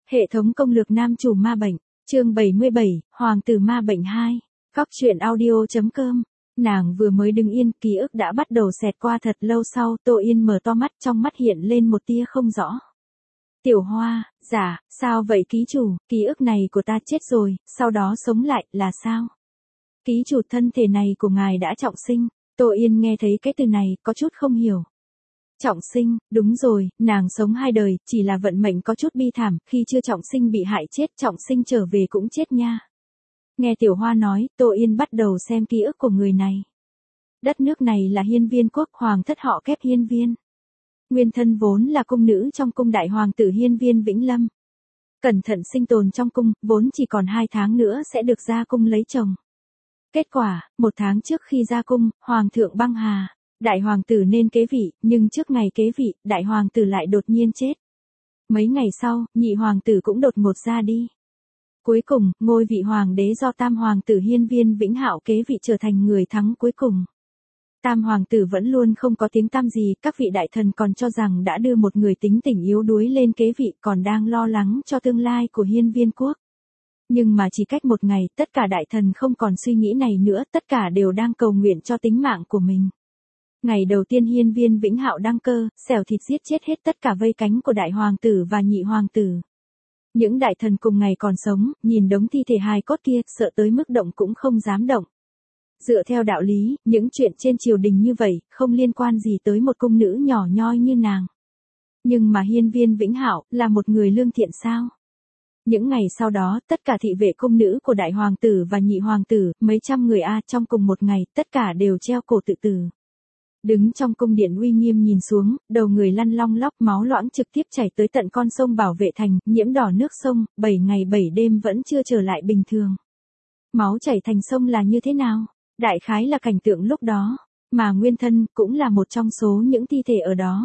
Hệ thống công lược nam chủ ma bệnh, chương 77, Hoàng tử ma bệnh 2, Cóc truyện audio.com. Nàng vừa mới đứng yên, ký ức đã bắt đầu xẹt qua thật lâu sau, Tô Yên mở to mắt, trong mắt hiện lên một tia không rõ. Tiểu Hoa, dạ, sao vậy ký chủ, ký ức này của ta chết rồi, sau đó sống lại, là sao? Ký chủ thân thể này của ngài đã trọng sinh, Tô Yên nghe thấy cái từ này, có chút không hiểu. Trọng sinh, đúng rồi, nàng sống 2 đời, chỉ là vận mệnh có chút bi thảm, khi chưa trọng sinh bị hại chết, trọng sinh trở về cũng chết nha. Nghe Tiểu Hoa nói, Tô Yên bắt đầu xem ký ức của người này. Đất nước này là Hiên Viên quốc, hoàng thất họ Kép Hiên Viên. Nguyên thân vốn là cung nữ trong cung đại hoàng tử Hiên Viên Vĩnh Lâm. Cẩn thận sinh tồn trong cung, vốn chỉ còn 2 tháng nữa sẽ được ra cung lấy chồng. Kết quả, 1 tháng trước khi ra cung, hoàng thượng băng hà. Đại hoàng tử nên kế vị, nhưng trước ngày kế vị, đại hoàng tử lại đột nhiên chết. Mấy ngày sau, nhị hoàng tử cũng đột ngột ra đi. Cuối cùng, ngôi vị hoàng đế do tam hoàng tử Hiên Viên Vĩnh Hạo kế vị trở thành người thắng cuối cùng. Tam hoàng tử vẫn luôn không có tiếng tăm gì, các vị đại thần còn cho rằng đã đưa một người tính tình yếu đuối lên kế vị, còn đang lo lắng cho tương lai của Hiên Viên quốc. Nhưng mà chỉ cách 1 ngày, tất cả đại thần không còn suy nghĩ này nữa, tất cả đều đang cầu nguyện cho tính mạng của mình. Ngày đầu tiên Hiên Viên Vĩnh Hạo đăng cơ, xẻo thịt giết chết hết tất cả vây cánh của đại hoàng tử và nhị hoàng tử. Những đại thần cùng ngày còn sống, nhìn đống thi thể hài cốt kia, sợ tới mức động cũng không dám động. Dựa theo đạo lý, những chuyện trên triều đình như vậy, không liên quan gì tới một cung nữ nhỏ nhoi như nàng. Nhưng mà Hiên Viên Vĩnh Hạo, là một người lương thiện sao? Những ngày sau đó, tất cả thị vệ cung nữ của đại hoàng tử và nhị hoàng tử, mấy trăm người trong cùng một ngày, tất cả đều treo cổ tự tử. Đứng trong cung điện uy nghiêm nhìn xuống, đầu người lăn long lóc, máu loãng trực tiếp chảy tới tận con sông Bảo Vệ Thành, nhiễm đỏ nước sông, 7 ngày 7 đêm vẫn chưa trở lại bình thường. Máu chảy thành sông là như thế nào? Đại khái là cảnh tượng lúc đó, mà Nguyên Thân cũng là một trong số những thi thể ở đó.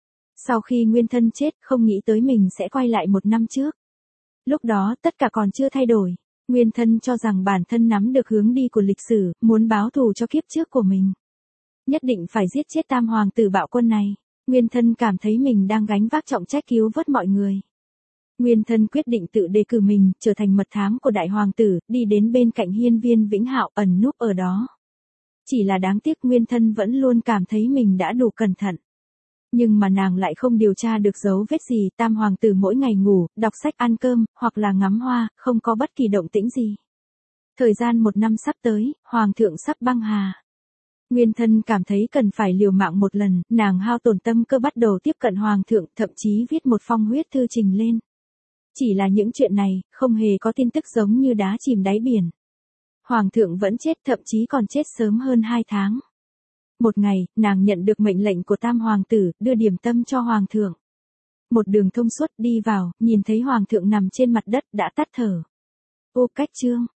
Sau khi Nguyên Thân chết, không nghĩ tới mình sẽ quay lại 1 năm trước. Lúc đó tất cả còn chưa thay đổi. Nguyên Thân cho rằng bản thân nắm được hướng đi của lịch sử, muốn báo thù cho kiếp trước của mình. Nhất định phải giết chết tam hoàng tử bạo quân này. Nguyên Thân cảm thấy mình đang gánh vác trọng trách cứu vớt mọi người. Nguyên Thân quyết định tự đề cử mình, trở thành mật thám của đại hoàng tử, đi đến bên cạnh Hiên Viên Vĩnh Hạo, ẩn núp ở đó. Chỉ là đáng tiếc Nguyên Thân vẫn luôn cảm thấy mình đã đủ cẩn thận. Nhưng mà nàng lại không điều tra được dấu vết gì, tam hoàng tử mỗi ngày ngủ, đọc sách ăn cơm, hoặc là ngắm hoa, không có bất kỳ động tĩnh gì. Thời gian 1 năm sắp tới, hoàng thượng sắp băng hà. Nguyên Thân cảm thấy cần phải liều mạng một lần, nàng hao tổn tâm cơ bắt đầu tiếp cận hoàng thượng, thậm chí viết một phong huyết thư trình lên. Chỉ là những chuyện này, không hề có tin tức, giống như đá chìm đáy biển. Hoàng thượng vẫn chết, thậm chí còn chết sớm hơn 2 tháng. Một ngày, nàng nhận được mệnh lệnh của tam hoàng tử, đưa điểm tâm cho hoàng thượng. Một đường thông suốt đi vào, nhìn thấy hoàng thượng nằm trên mặt đất đã tắt thở. Ô cách chương,